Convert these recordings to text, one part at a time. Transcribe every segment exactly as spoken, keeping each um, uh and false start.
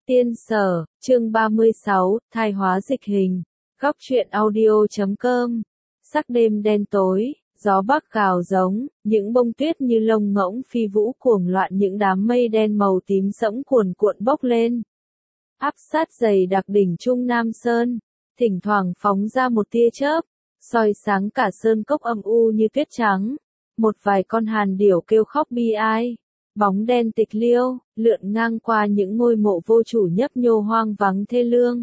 Tiên Sở, chương ba mươi sáu, thai hóa dịch hình. Góc truyện audio chấm com. Sắc đêm đen tối, gió bắc gào giống, những bông tuyết như lông ngỗng phi vũ cuồng loạn, những đám mây đen màu tím sẫm cuồn cuộn bốc lên. Áp sát dày đặc đỉnh Trung Nam Sơn, thỉnh thoảng phóng ra một tia chớp, soi sáng cả sơn cốc âm u như tuyết trắng. Một vài con hàn điểu kêu khóc bi ai. Bóng đen tịch liêu, lượn ngang qua những ngôi mộ vô chủ nhấp nhô hoang vắng thê lương.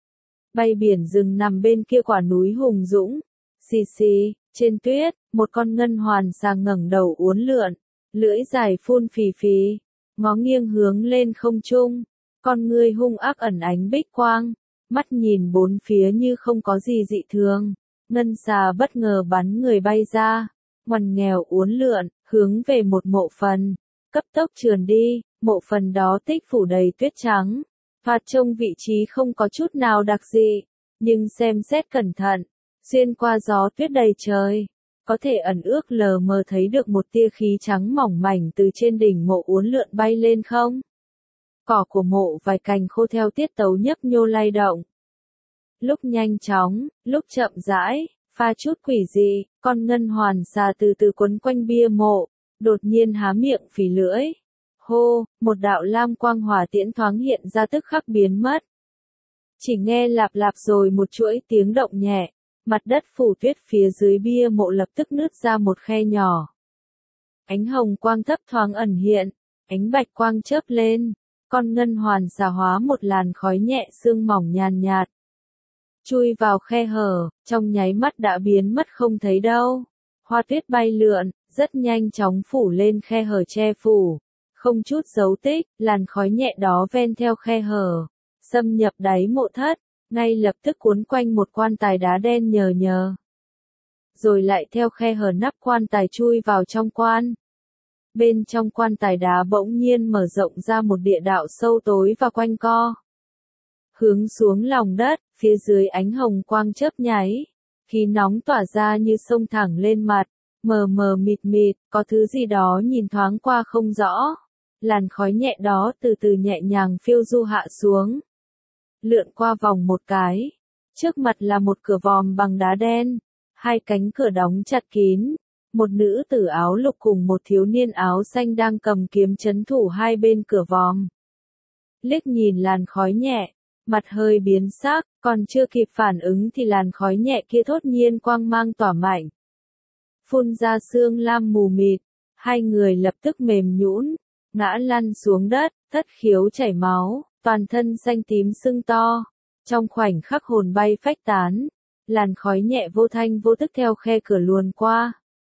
Bay biển rừng nằm bên kia quả núi hùng dũng. Xì xì, trên tuyết, một con ngân hoàn sàng ngẩng đầu uốn lượn, lưỡi dài phun phì phì, ngó nghiêng hướng lên không trung. Con ngươi hung ác ẩn ánh bích quang, mắt nhìn bốn phía như không có gì dị thường. Ngân xà bất ngờ bắn người bay ra, ngoằn nghèo uốn lượn, hướng về một mộ phần. Cấp tốc trườn đi, mộ phần đó tích phủ đầy tuyết trắng. Thoạt trông vị trí không có chút nào đặc dị, nhưng xem xét cẩn thận, xuyên qua gió tuyết đầy trời, có thể ẩn ước lờ mờ thấy được một tia khí trắng mỏng mảnh từ trên đỉnh mộ uốn lượn bay lên không. Cỏ của mộ vài cành khô theo tiết tấu nhấp nhô lay động. Lúc nhanh chóng, lúc chậm rãi, pha chút quỷ dị, con ngân hoàn xà từ từ quấn quanh bia mộ. Đột nhiên há miệng phì lưỡi. Hô, một đạo lam quang hỏa tiễn thoáng hiện ra tức khắc biến mất. Chỉ nghe lạp lạp rồi một chuỗi tiếng động nhẹ, mặt đất phủ tuyết phía dưới bia mộ lập tức nứt ra một khe nhỏ. Ánh hồng quang thấp thoáng ẩn hiện, ánh bạch quang chớp lên, con ngân hoàn xà hóa một làn khói nhẹ sương mỏng nhàn nhạt. Chui vào khe hở, trong nháy mắt đã biến mất không thấy đâu. Hoa tuyết bay lượn, rất nhanh chóng phủ lên khe hở che phủ, không chút dấu tích, làn khói nhẹ đó ven theo khe hở, xâm nhập đáy mộ thất, ngay lập tức cuốn quanh một quan tài đá đen nhờ nhờ. Rồi lại theo khe hở nắp quan tài chui vào trong quan. Bên trong quan tài đá bỗng nhiên mở rộng ra một địa đạo sâu tối và quanh co. Hướng xuống lòng đất, phía dưới ánh hồng quang chớp nháy, khí nóng tỏa ra như sông thẳng lên mặt. Mờ mờ mịt mịt, có thứ gì đó nhìn thoáng qua không rõ. Làn khói nhẹ đó từ từ nhẹ nhàng phiêu du hạ xuống. Lượn qua vòng một cái. Trước mặt là một cửa vòm bằng đá đen. Hai cánh cửa đóng chặt kín. Một nữ tử áo lục cùng một thiếu niên áo xanh đang cầm kiếm trấn thủ hai bên cửa vòm. Liếc nhìn làn khói nhẹ, mặt hơi biến sắc, còn chưa kịp phản ứng thì làn khói nhẹ kia thốt nhiên quang mang tỏa mạnh. Phun ra sương lam mù mịt, hai người lập tức mềm nhũn, ngã lăn xuống đất, thất khiếu chảy máu, toàn thân xanh tím sưng to. Trong khoảnh khắc hồn bay phách tán, làn khói nhẹ vô thanh vô tức theo khe cửa luồn qua.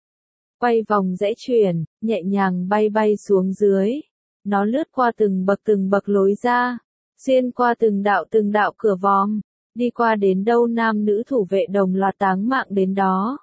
Quay vòng rẽ chuyển, nhẹ nhàng bay bay xuống dưới. Nó lướt qua từng bậc từng bậc lối ra, xuyên qua từng đạo từng đạo cửa vòm, đi qua đến đâu nam nữ thủ vệ đồng loạt táng mạng đến đó.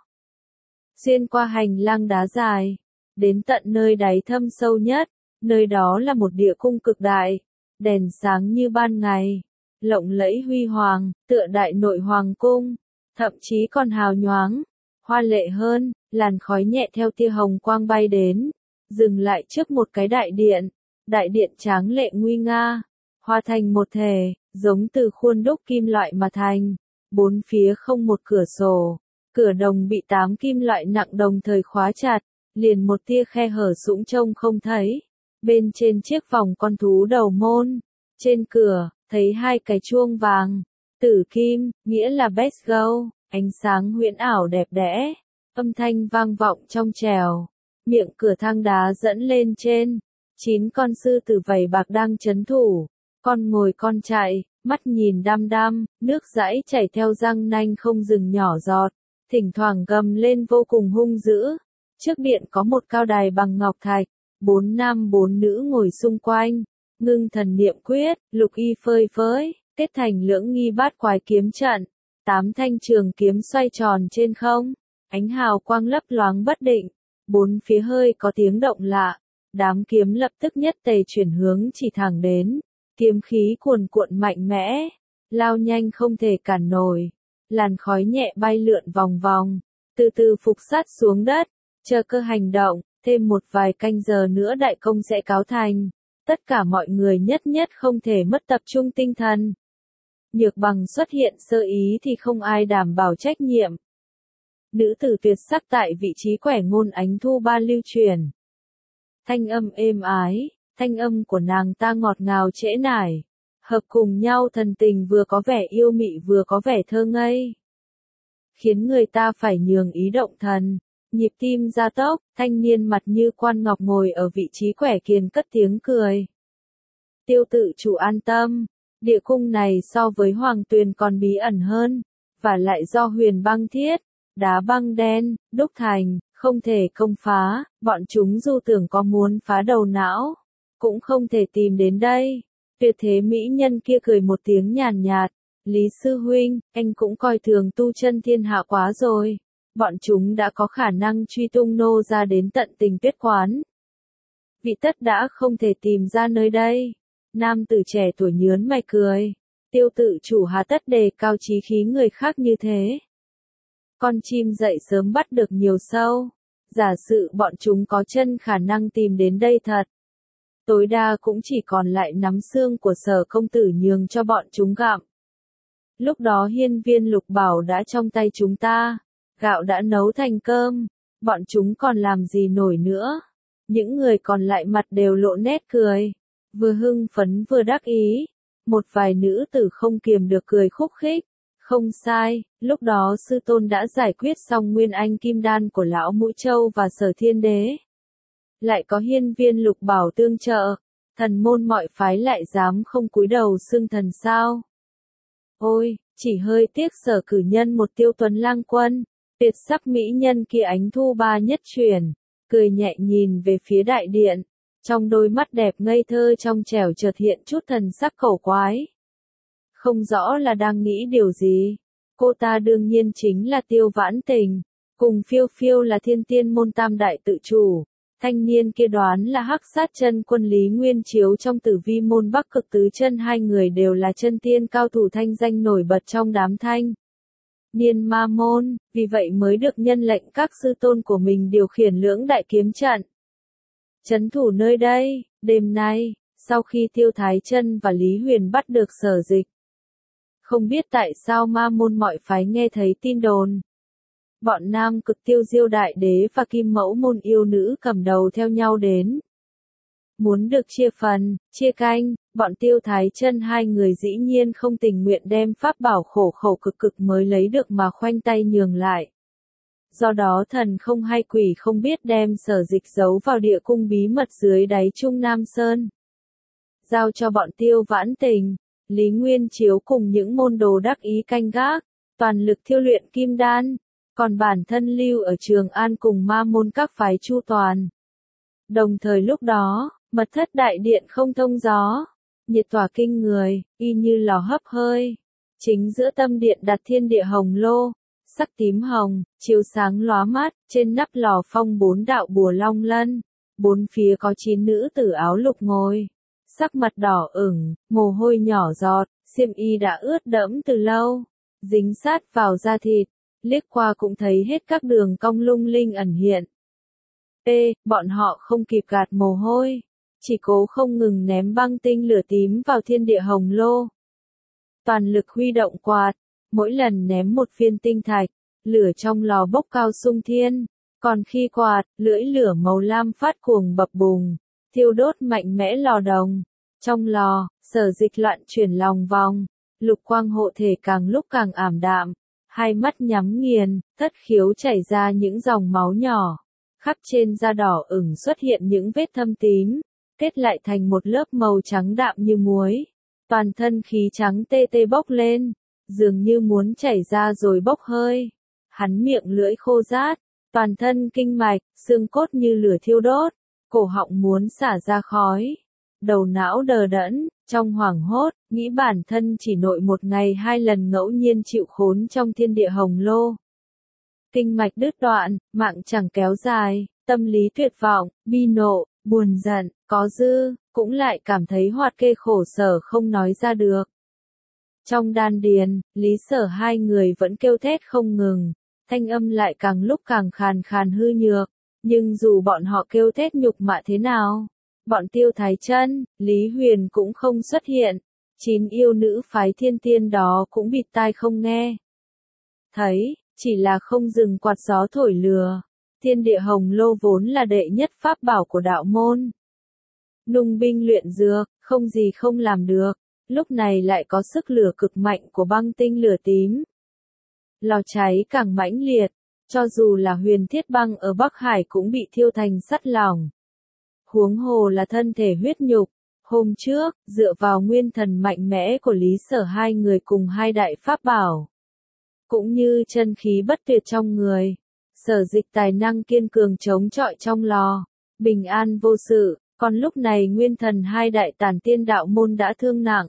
Xuyên qua hành lang đá dài, đến tận nơi đáy thâm sâu nhất, nơi đó là một địa cung cực đại, đèn sáng như ban ngày, lộng lẫy huy hoàng, tựa đại nội hoàng cung, thậm chí còn hào nhoáng, hoa lệ hơn. Làn khói nhẹ theo tia hồng quang bay đến, dừng lại trước một cái đại điện, đại điện tráng lệ nguy nga, hòa thành một thể, giống từ khuôn đúc kim loại mà thành, bốn phía không một cửa sổ. Cửa đồng bị tám kim loại nặng đồng thời khóa chặt, liền một tia khe hở sũng trông không thấy. Bên trên chiếc vòng con thú đầu môn, trên cửa, thấy hai cái chuông vàng, tử kim, nghĩa là best go, ánh sáng huyễn ảo đẹp đẽ, âm thanh vang vọng trong trèo. Miệng cửa thang đá dẫn lên trên, chín con sư tử vảy bạc đang trấn thủ, con ngồi con chạy, mắt nhìn đăm đăm, nước dãi chảy theo răng nanh không dừng nhỏ giọt. Thỉnh thoảng gầm lên vô cùng hung dữ. Trước điện có một cao đài bằng ngọc thạch, bốn nam bốn nữ ngồi xung quanh, ngưng thần niệm quyết, lục y phơi phới, kết thành lưỡng nghi bát quái kiếm trận. Tám thanh trường kiếm xoay tròn trên không, ánh hào quang lấp loáng bất định, bốn phía hơi có tiếng động lạ, đám kiếm lập tức nhất tề chuyển hướng chỉ thẳng đến, kiếm khí cuồn cuộn mạnh mẽ, lao nhanh không thể cản nổi. Làn khói nhẹ bay lượn vòng vòng, từ từ phục sát xuống đất, chờ cơ hành động, thêm một vài canh giờ nữa đại công sẽ cáo thành. Tất cả mọi người nhất nhất không thể mất tập trung tinh thần. Nhược bằng xuất hiện sơ ý thì không ai đảm bảo trách nhiệm. Nữ tử tuyệt sắc tại vị trí quẻ ngôn ánh thu ba lưu truyền. Thanh âm êm ái, thanh âm của nàng ta ngọt ngào trễ nải. Hợp cùng nhau thần tình vừa có vẻ yêu mị vừa có vẻ thơ ngây. Khiến người ta phải nhường ý động thần, nhịp tim gia tốc, thanh niên mặt như quan ngọc ngồi ở vị trí quẻ kiền cất tiếng cười. Tiêu tự chủ an tâm, địa cung này so với hoàng tuyền còn bí ẩn hơn, và lại do huyền băng thiết, đá băng đen, đúc thành, không thể công phá, bọn chúng dù tưởng có muốn phá đầu não, cũng không thể tìm đến đây. Tuyệt thế mỹ nhân kia cười một tiếng nhàn nhạt, Lý sư huynh, anh cũng coi thường tu chân thiên hạ quá rồi. Bọn chúng đã có khả năng truy tung nô ra đến tận Tình Tuyết quán. Vị tất đã không thể tìm ra nơi đây. Nam tử trẻ tuổi nhớn mày cười. Tiêu tự chủ hà tất đề cao chí khí người khác như thế. Con chim dậy sớm bắt được nhiều sâu. Giả sử bọn chúng có chân khả năng tìm đến đây thật. Tối đa cũng chỉ còn lại nắm xương của Sở công tử nhường cho bọn chúng gặm. Lúc đó hiên viên lục bảo đã trong tay chúng ta. Gạo đã nấu thành cơm, bọn chúng còn làm gì nổi nữa. Những người còn lại mặt đều lộ nét cười, vừa hưng phấn vừa đắc ý. Một vài nữ tử không kiềm được cười khúc khích. Không sai, lúc đó sư tôn đã giải quyết xong nguyên anh kim đan của lão Mũi Châu và Sở Thiên Đế. Lại có hiên viên lục bảo tương trợ, thần môn mọi phái lại dám không cúi đầu xưng thần sao. Ôi, chỉ hơi tiếc Sở cử nhân một Tiêu Tuấn lang quân. Tuyệt sắc mỹ nhân kia ánh thu ba nhất truyền, cười nhẹ nhìn về phía đại điện, trong đôi mắt đẹp ngây thơ trong trẻo chợt hiện chút thần sắc cổ quái. Không rõ là đang nghĩ điều gì, cô ta đương nhiên chính là Tiêu Vãn Tình, cùng phiêu phiêu là thiên tiên môn tam đại tự chủ, thanh niên kia đoán là hắc sát chân quân Lý Nguyên Chiếu trong tử vi môn Bắc Cực Tứ Chân, hai người đều là chân tiên cao thủ thanh danh nổi bật trong đám thanh niên ma môn, vì vậy mới được nhân lệnh các sư tôn của mình điều khiển lưỡng đại kiếm trận. Trấn thủ nơi đây, đêm nay, sau khi Tiêu Thái Chân và Lý Huyền bắt được Sở Dịch. Không biết tại sao ma môn mọi phái nghe thấy tin đồn. Bọn Nam Cực Tiêu Diêu Đại Đế và Kim Mẫu môn yêu nữ cầm đầu theo nhau đến. Muốn được chia phần, chia canh, bọn Tiêu Thái Chân hai người dĩ nhiên không tình nguyện đem pháp bảo khổ khổ cực cực mới lấy được mà khoanh tay nhường lại. Do đó thần không hay quỷ không biết đem Sở Dịch giấu vào địa cung bí mật dưới đáy Trung Nam Sơn. Giao cho bọn Tiêu Vãn Tình, Lý Nguyên Chiếu cùng những môn đồ đắc ý canh gác, toàn lực thiêu luyện kim đan, còn bản thân lưu ở Trường An cùng ma môn các phái chu toàn. Đồng thời lúc đó, mật thất đại điện không thông gió, nhiệt tỏa kinh người, y như lò hấp hơi. Chính giữa tâm điện đặt thiên địa hồng lô, sắc tím hồng, chiếu sáng lóa mắt, trên nắp lò phong bốn đạo bùa long lân, bốn phía có chín nữ tử áo lục ngồi, sắc mặt đỏ ửng, mồ hôi nhỏ giọt, xiêm y đã ướt đẫm từ lâu, dính sát vào da thịt, liếc qua cũng thấy hết các đường cong lung linh ẩn hiện. Ê, bọn họ không kịp gạt mồ hôi, chỉ cố không ngừng ném băng tinh lửa tím vào thiên địa hồng lô. Toàn lực huy động quạt, mỗi lần ném một viên tinh thạch, lửa trong lò bốc cao sung thiên, còn khi quạt, lưỡi lửa màu lam phát cuồng bập bùng, thiêu đốt mạnh mẽ lò đồng. Trong lò, Sở Dịch loạn chuyển lòng vòng, lục quang hộ thể càng lúc càng ảm đạm, hai mắt nhắm nghiền, thất khiếu chảy ra những dòng máu nhỏ, khắp trên da đỏ ửng xuất hiện những vết thâm tím, kết lại thành một lớp màu trắng đạm như muối. Toàn thân khí trắng tê tê bốc lên, dường như muốn chảy ra rồi bốc hơi. Hắn miệng lưỡi khô rát, toàn thân kinh mạch, xương cốt như lửa thiêu đốt, cổ họng muốn xả ra khói. Đầu não đờ đẫn, trong hoảng hốt, nghĩ bản thân chỉ nội một ngày hai lần ngẫu nhiên chịu khốn trong thiên địa hồng lô. Kinh mạch đứt đoạn, mạng chẳng kéo dài, tâm lý tuyệt vọng, bi nộ, buồn giận, có dư, cũng lại cảm thấy hoạt kê khổ sở không nói ra được. Trong đan điền, Lý Sở hai người vẫn kêu thét không ngừng, thanh âm lại càng lúc càng khàn khàn hư nhược, nhưng dù bọn họ kêu thét nhục mạ thế nào, Bọn Tiêu Thái Chân, Lý Huyền cũng không xuất hiện. Chín yêu nữ phái thiên tiên đó cũng bịt tai không nghe. Thấy, chỉ là không dừng quạt gió thổi lừa. Thiên địa hồng lô vốn là đệ nhất pháp bảo của đạo môn. Nung binh luyện dược, không gì không làm được. Lúc này lại có sức lửa cực mạnh của băng tinh lửa tím. Lò cháy càng mãnh liệt, cho dù là huyền thiết băng ở Bắc Hải cũng bị thiêu thành sắt lỏng. Huống hồ là thân thể huyết nhục. Hôm trước, dựa vào nguyên thần mạnh mẽ của Lý Sở hai người cùng hai đại pháp bảo. Cũng như chân khí bất tuyệt trong người. Sở Dịch tài năng kiên cường chống chọi trong lò. Bình an vô sự, còn lúc này nguyên thần hai đại tản tiên đạo môn đã thương nặng.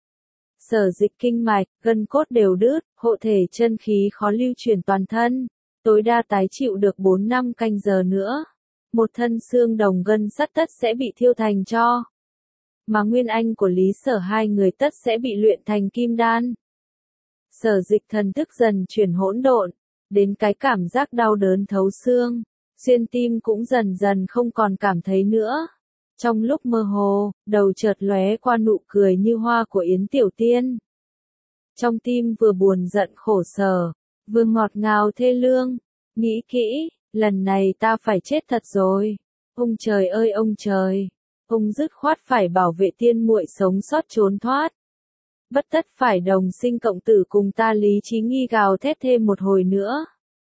Sở Dịch kinh mạch, gân cốt đều đứt, hộ thể chân khí khó lưu chuyển toàn thân. Tối đa tái chịu được bốn năm canh giờ nữa. Một thân xương đồng gân sắt tất sẽ bị thiêu thành tro. Mà nguyên anh của Lý Sở hai người tất sẽ bị luyện thành kim đan. Sở Dịch thần thức dần chuyển hỗn độn, đến cái cảm giác đau đớn thấu xương, xuyên tim cũng dần dần không còn cảm thấy nữa. Trong lúc mơ hồ, đầu chợt lóe qua nụ cười như hoa của Yến Tiểu Tiên. Trong tim vừa buồn giận khổ sở, vừa ngọt ngào thê lương, nghĩ kỹ, lần này ta phải chết thật rồi. Ông trời ơi ông trời, ông dứt khoát phải bảo vệ tiên muội sống sót trốn thoát. Bất tất phải đồng sinh cộng tử cùng ta. Lý Chí Nghi gào thét thêm một hồi nữa.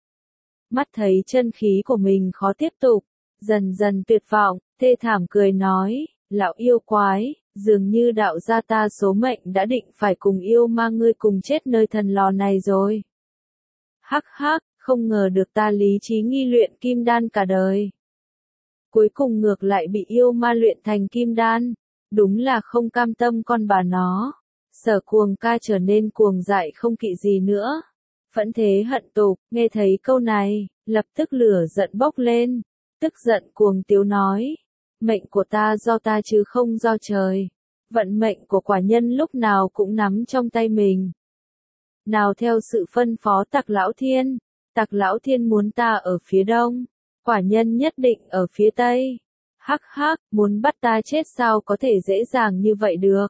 Mắt thấy chân khí của mình khó tiếp tục, dần dần tuyệt vọng, thê thảm cười nói, lão yêu quái, dường như đạo gia ta số mệnh đã định phải cùng yêu ma ngươi cùng chết nơi thần lò này rồi. Hắc hắc, không ngờ được ta Lý Chí Nghi luyện kim đan cả đời. Cuối cùng ngược lại bị yêu ma luyện thành kim đan, đúng là không cam tâm con bà nó. Sở Cuồng ca trở nên cuồng dại không kỵ gì nữa. Phẫn thế hận tục, nghe thấy câu này, lập tức lửa giận bốc lên. Tức giận cuồng tiếu nói, mệnh của ta do ta chứ không do trời. Vận mệnh của quả nhân lúc nào cũng nắm trong tay mình. Nào theo sự phân phó Tặc Lão Thiên, Tặc Lão Thiên muốn ta ở phía đông, quả nhân nhất định ở phía tây. Hắc hắc, muốn bắt ta chết sao có thể dễ dàng như vậy được.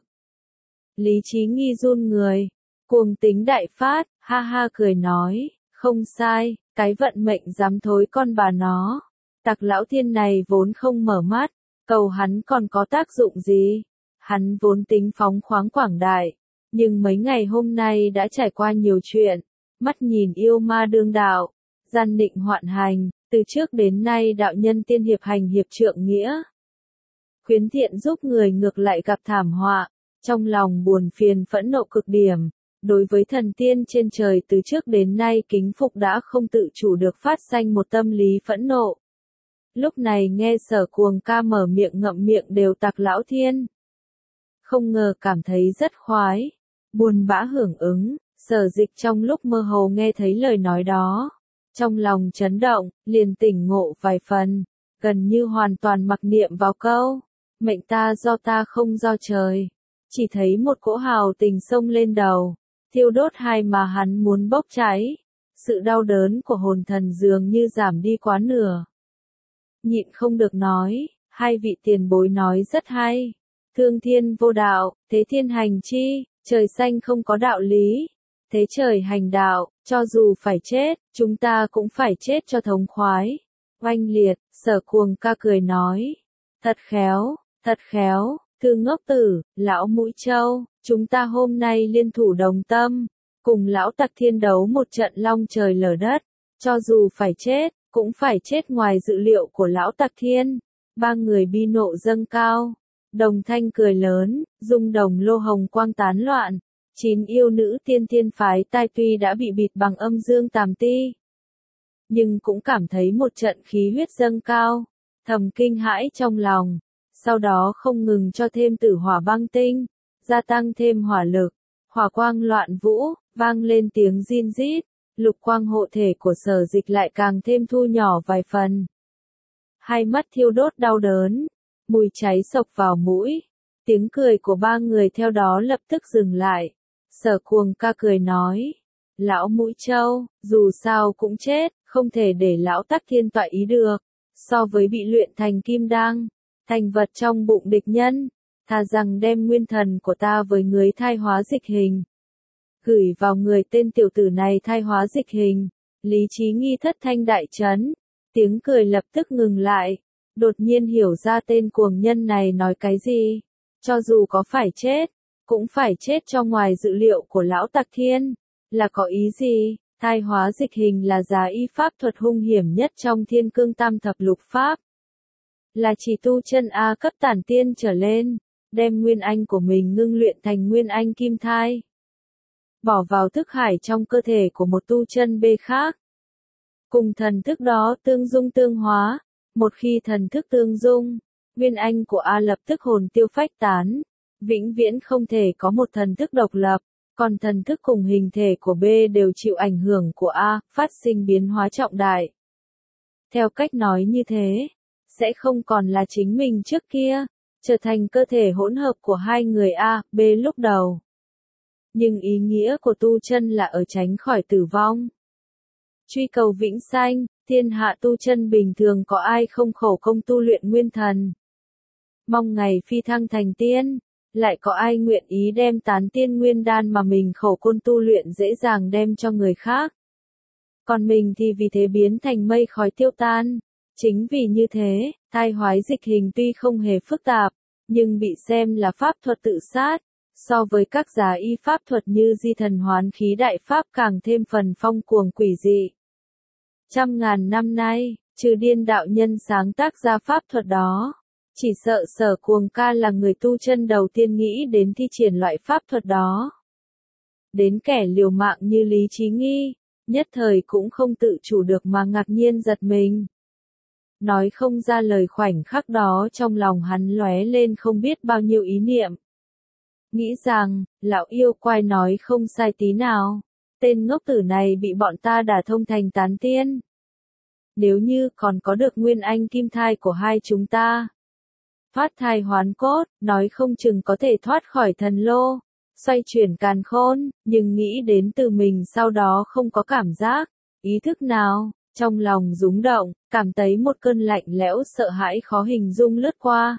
Lý Chí Nghi run người, cuồng tính đại phát, ha ha cười nói, không sai, cái vận mệnh dám thối con bà nó. Tặc Lão Thiên này vốn không mở mắt, cầu hắn còn có tác dụng gì. Hắn vốn tính phóng khoáng quảng đại, nhưng mấy ngày hôm nay đã trải qua nhiều chuyện, mắt nhìn yêu ma đương đạo, gian định hoạn hành, từ trước đến nay đạo nhân tiên hiệp hành hiệp trượng nghĩa. Khuyến thiện giúp người ngược lại gặp thảm họa, trong lòng buồn phiền phẫn nộ cực điểm, đối với thần tiên trên trời từ trước đến nay kính phục đã không tự chủ được phát sanh một tâm lý phẫn nộ. Lúc này nghe Sở Cuồng ca mở miệng ngậm miệng đều Tặc Lão Thiên. Không ngờ cảm thấy rất khoái, buồn bã hưởng ứng. Sở Dịch trong lúc mơ hồ nghe thấy lời nói đó, trong lòng chấn động, liền tỉnh ngộ vài phần, gần như hoàn toàn mặc niệm vào câu, mệnh ta do ta không do trời. Chỉ thấy một cỗ hào tình xông lên đầu, thiêu đốt hai mà hắn muốn bốc cháy. Sự đau đớn của hồn thần dường như giảm đi quá nửa. Nhịn không được nói, hai vị tiền bối nói rất hay. Thương thiên vô đạo, thế thiên hành chi, trời xanh không có đạo lý. Thế trời hành đạo, cho dù phải chết, chúng ta cũng phải chết cho thống khoái. Oanh liệt, Sở Cuồng ca cười nói. Thật khéo, thật khéo, Thư ngốc tử, lão mũi trâu, chúng ta hôm nay liên thủ đồng tâm, cùng lão Tặc Thiên đấu một trận long trời lở đất. Cho dù phải chết, cũng phải chết ngoài dự liệu của lão Tặc Thiên. Ba người bi nộ dâng cao, đồng thanh cười lớn, rung đồng lô hồng quang tán loạn. Chín yêu nữ tiên thiên phái tai tuy đã bị bịt bằng âm dương tàm ti, nhưng cũng cảm thấy một trận khí huyết dâng cao, thầm kinh hãi trong lòng. Sau đó không ngừng cho thêm tử hỏa băng tinh, gia tăng thêm hỏa lực, hỏa quang loạn vũ, vang lên tiếng rin rít, lục quang hộ thể của Sở Dịch lại càng thêm thu nhỏ vài phần. Hai mắt thiêu đốt đau đớn, mùi cháy sộc vào mũi, tiếng cười của ba người theo đó lập tức dừng lại. Sở Cuồng ca cười nói, lão mũi trâu, dù sao cũng chết, không thể để lão Tắc Thiên tọa ý được, so với bị luyện thành kim đan, thành vật trong bụng địch nhân, thà rằng đem nguyên thần của ta với người thai hóa dịch hình. Gửi vào người tên tiểu tử này thai hóa dịch hình, Lý Chí Nghi thất thanh đại chấn, tiếng cười lập tức ngừng lại, đột nhiên hiểu ra tên cuồng nhân này nói cái gì, cho dù có phải chết, cũng phải chết cho ngoài dự liệu của lão Tặc Thiên, là có ý gì? Thai hóa dịch hình là giá y pháp thuật hung hiểm nhất trong Thiên Cương Tam Thập Lục Pháp. Là chỉ tu chân A cấp tản tiên trở lên, đem nguyên anh của mình ngưng luyện thành nguyên anh kim thai. Bỏ vào thức hải trong cơ thể của một tu chân B khác. Cùng thần thức đó tương dung tương hóa, một khi thần thức tương dung, nguyên anh của A lập tức hồn tiêu phách tán, vĩnh viễn không thể có một thần thức độc lập. Còn thần thức cùng hình thể của B đều chịu ảnh hưởng của A, phát sinh biến hóa trọng đại. Theo cách nói như thế, sẽ không còn là chính mình trước kia, trở thành cơ thể hỗn hợp của hai người A, B lúc đầu. Nhưng ý nghĩa của tu chân là ở tránh khỏi tử vong. Truy cầu vĩnh sanh, thiên hạ tu chân bình thường có ai không khổ công tu luyện nguyên thần. Mong ngày phi thăng thành tiên. Lại có ai nguyện ý đem tán tiên nguyên đan mà mình khổ công tu luyện dễ dàng đem cho người khác. Còn mình thì vì thế biến thành mây khói tiêu tan. Chính vì như thế, thai hoái dịch hình tuy không hề phức tạp, nhưng bị xem là pháp thuật tự sát. So với các giá y pháp thuật như di thần hoán khí đại pháp càng thêm phần phong cuồng quỷ dị. Trăm ngàn năm nay, trừ điên đạo nhân sáng tác ra pháp thuật đó. Chỉ sợ Sở Cuồng Ca là người tu chân đầu tiên nghĩ đến thi triển loại pháp thuật đó. Đến kẻ liều mạng như Lý Chí Nghi, nhất thời cũng không tự chủ được mà ngạc nhiên giật mình. Nói không ra lời khoảnh khắc đó trong lòng hắn lóe lên không biết bao nhiêu ý niệm. Nghĩ rằng, lão yêu quái nói không sai tí nào, tên ngốc tử này bị bọn ta đả thông thành tán tiên. Nếu như còn có được nguyên anh kim thai của hai chúng ta. Thoát thai hoán cốt, nói không chừng có thể thoát khỏi thần lô, xoay chuyển càn khôn, nhưng nghĩ đến từ mình sau đó không có cảm giác, ý thức nào, trong lòng rúng động, cảm thấy một cơn lạnh lẽo sợ hãi khó hình dung lướt qua.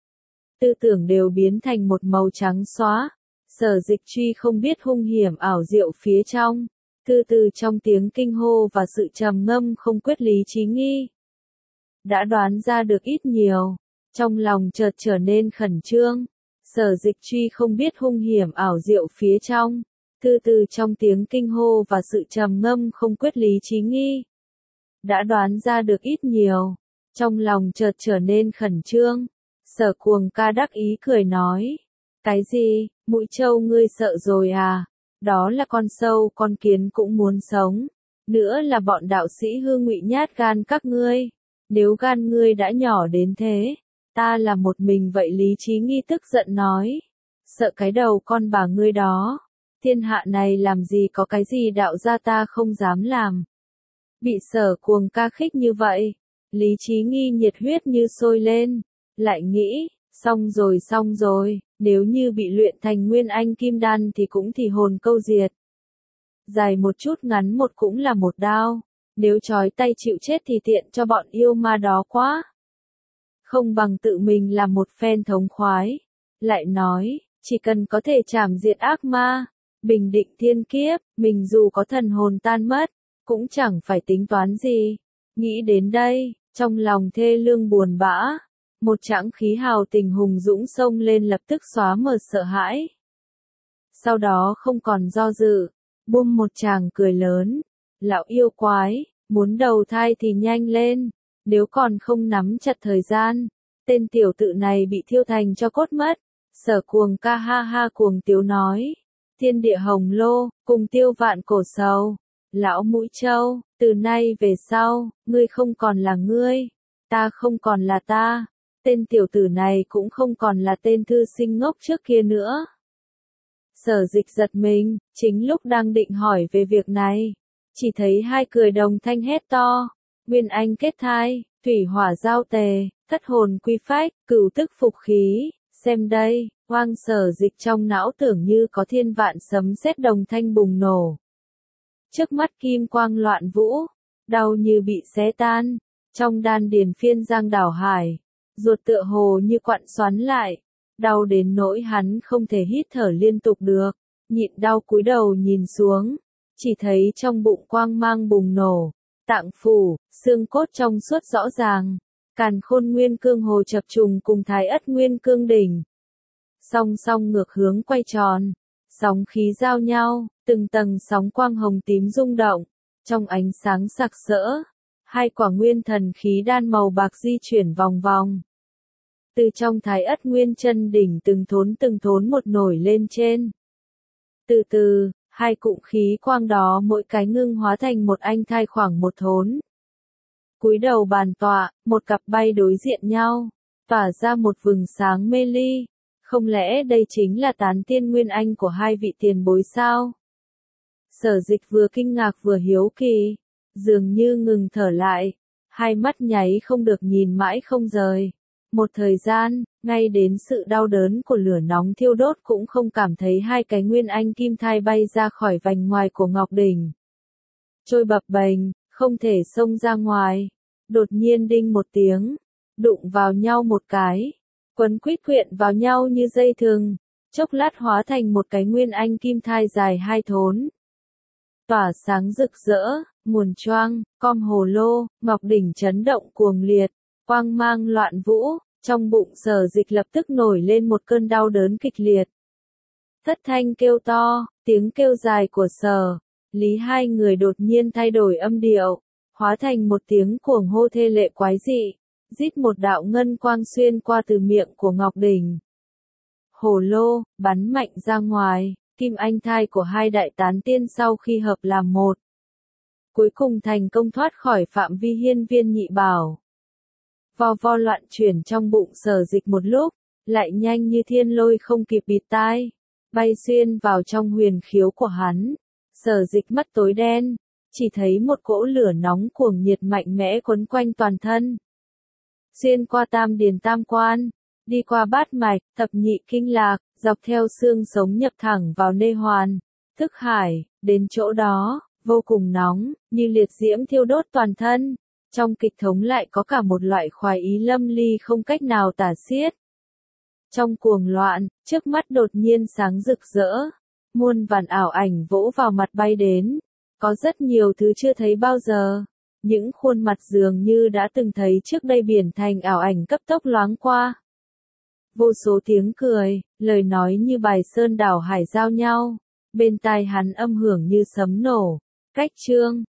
Tư tưởng đều biến thành một màu trắng xóa, Sở Dịch Truy không biết hung hiểm ảo diệu phía trong, từ từ trong tiếng kinh hô và sự trầm ngâm không quyết Lý Chí Nghi. Đã đoán ra được ít nhiều. Trong lòng chợt trở nên khẩn trương, Sở Dịch Truy không biết hung hiểm ảo diệu phía trong, từ từ trong tiếng kinh hô và sự trầm ngâm không quyết Lý Chí Nghi. Đã đoán ra được ít nhiều, trong lòng chợt trở nên khẩn trương, Sở Cuồng Ca đắc ý cười nói, cái gì, Mũi Trâu ngươi sợ rồi à, đó là con sâu con kiến cũng muốn sống, nữa là bọn đạo sĩ hư ngụy nhát gan các ngươi, nếu gan ngươi đã nhỏ đến thế. Ta là một mình vậy Lý Chí Nghi tức giận nói. Sợ cái đầu con bà ngươi đó. Thiên hạ này làm gì có cái gì đạo gia ta không dám làm. Bị Sở Cuồng Ca khích như vậy. Lý Chí Nghi nhiệt huyết như sôi lên. Lại nghĩ, xong rồi xong rồi, nếu như bị luyện thành nguyên anh kim đan thì cũng thì hồn câu diệt. Dài một chút ngắn một cũng là một đao. Nếu trói tay chịu chết thì tiện cho bọn yêu ma đó quá. Không bằng tự mình làm một phen thống khoái. Lại nói, chỉ cần có thể trảm diệt ác ma, bình định thiên kiếp, mình dù có thần hồn tan mất, cũng chẳng phải tính toán gì. Nghĩ đến đây, trong lòng thê lương buồn bã, một trãng khí hào tình hùng dũng sông lên lập tức xóa mờ sợ hãi. Sau đó không còn do dự, buông một tràng cười lớn, lão yêu quái, muốn đầu thai thì nhanh lên. Nếu còn không nắm chặt thời gian, tên tiểu tự này bị thiêu thành cho cốt mất. Sở Cuồng Ca ha ha cuồng tiếu nói. Thiên địa hồng lô, cùng tiêu vạn cổ sầu. Lão Mũi Trâu, từ nay về sau, ngươi không còn là ngươi. Ta không còn là ta. Tên tiểu tử này cũng không còn là tên thư sinh ngốc trước kia nữa. Sở Dịch giật mình, chính lúc đang định hỏi về việc này. Chỉ thấy hai cười đồng thanh hét to. Nguyên anh kết thai, thủy hỏa giao tề, thất hồn quy phách, cửu tức phục khí, xem đây, hoang Sở Dịch trong não tưởng như có thiên vạn sấm sét đồng thanh bùng nổ. Trước mắt kim quang loạn vũ, đau như bị xé tan, trong đan điền phiên giang đảo hải, ruột tựa hồ như quặn xoắn lại, đau đến nỗi hắn không thể hít thở liên tục được, nhịn đau cúi đầu nhìn xuống, chỉ thấy trong bụng quang mang bùng nổ, tạng phủ, xương cốt trong suốt rõ ràng, càn khôn nguyên cương hồ chập trùng cùng thái ất nguyên cương đỉnh. Song song ngược hướng quay tròn, sóng khí giao nhau, từng tầng sóng quang hồng tím rung động, trong ánh sáng sặc sỡ, hai quả nguyên thần khí đan màu bạc di chuyển vòng vòng. Từ trong thái ất nguyên chân đỉnh từng thốn từng thốn một nổi lên trên. Từ từ, hai cụm khí quang đó mỗi cái ngưng hóa thành một anh thai khoảng một thốn. Cúi đầu bàn tọa, một cặp bay đối diện nhau, tỏa ra một vầng sáng mê ly. Không lẽ đây chính là tán tiên nguyên anh của hai vị tiền bối sao? Sở Dịch vừa kinh ngạc vừa hiếu kỳ, dường như ngừng thở lại, hai mắt nháy không được nhìn mãi không rời. Một thời gian, ngay đến sự đau đớn của lửa nóng thiêu đốt cũng không cảm thấy hai cái nguyên anh kim thai bay ra khỏi vành ngoài của Ngọc Đỉnh. Trôi bập bềnh, không thể xông ra ngoài, đột nhiên đinh một tiếng, đụng vào nhau một cái, quấn quýt quyện vào nhau như dây thừng, chốc lát hóa thành một cái nguyên anh kim thai dài hai thốn. Tỏa sáng rực rỡ, nguồn choang, com hồ lô, Ngọc Đỉnh chấn động cuồng liệt, quang mang loạn vũ, trong bụng Sở Dịch lập tức nổi lên một cơn đau đớn kịch liệt. Thất thanh kêu to, tiếng kêu dài của Sở, Lý hai người đột nhiên thay đổi âm điệu, hóa thành một tiếng cuồng hô thê lệ quái dị, rít một đạo ngân quang xuyên qua từ miệng của Ngọc Đỉnh. Hồ lô, bắn mạnh ra ngoài, kim anh thai của hai đại tán tiên sau khi hợp làm một. Cuối cùng thành công thoát khỏi phạm vi hiên viên nhị bảo. Vo vo loạn chuyển trong bụng Sở Dịch một lúc, lại nhanh như thiên lôi không kịp bịt tai, bay xuyên vào trong huyền khiếu của hắn. Sở Dịch mắt tối đen, chỉ thấy một cỗ lửa nóng cuồng nhiệt mạnh mẽ quấn quanh toàn thân. Xuyên qua tam điền tam quan, đi qua bát mạch, thập nhị kinh lạc, dọc theo xương sống nhập thẳng vào nê hoàn, thức hải, đến chỗ đó, vô cùng nóng, như liệt diễm thiêu đốt toàn thân. Trong kịch thống lại có cả một loại khoái ý lâm ly không cách nào tả xiết. Trong cuồng loạn, trước mắt đột nhiên sáng rực rỡ, muôn vàn ảo ảnh vỗ vào mặt bay đến, có rất nhiều thứ chưa thấy bao giờ. Những khuôn mặt dường như đã từng thấy trước đây biển thành ảo ảnh cấp tốc loáng qua. Vô số tiếng cười, lời nói như bài sơn đảo hải giao nhau, bên tai hắn âm hưởng như sấm nổ. Cách chương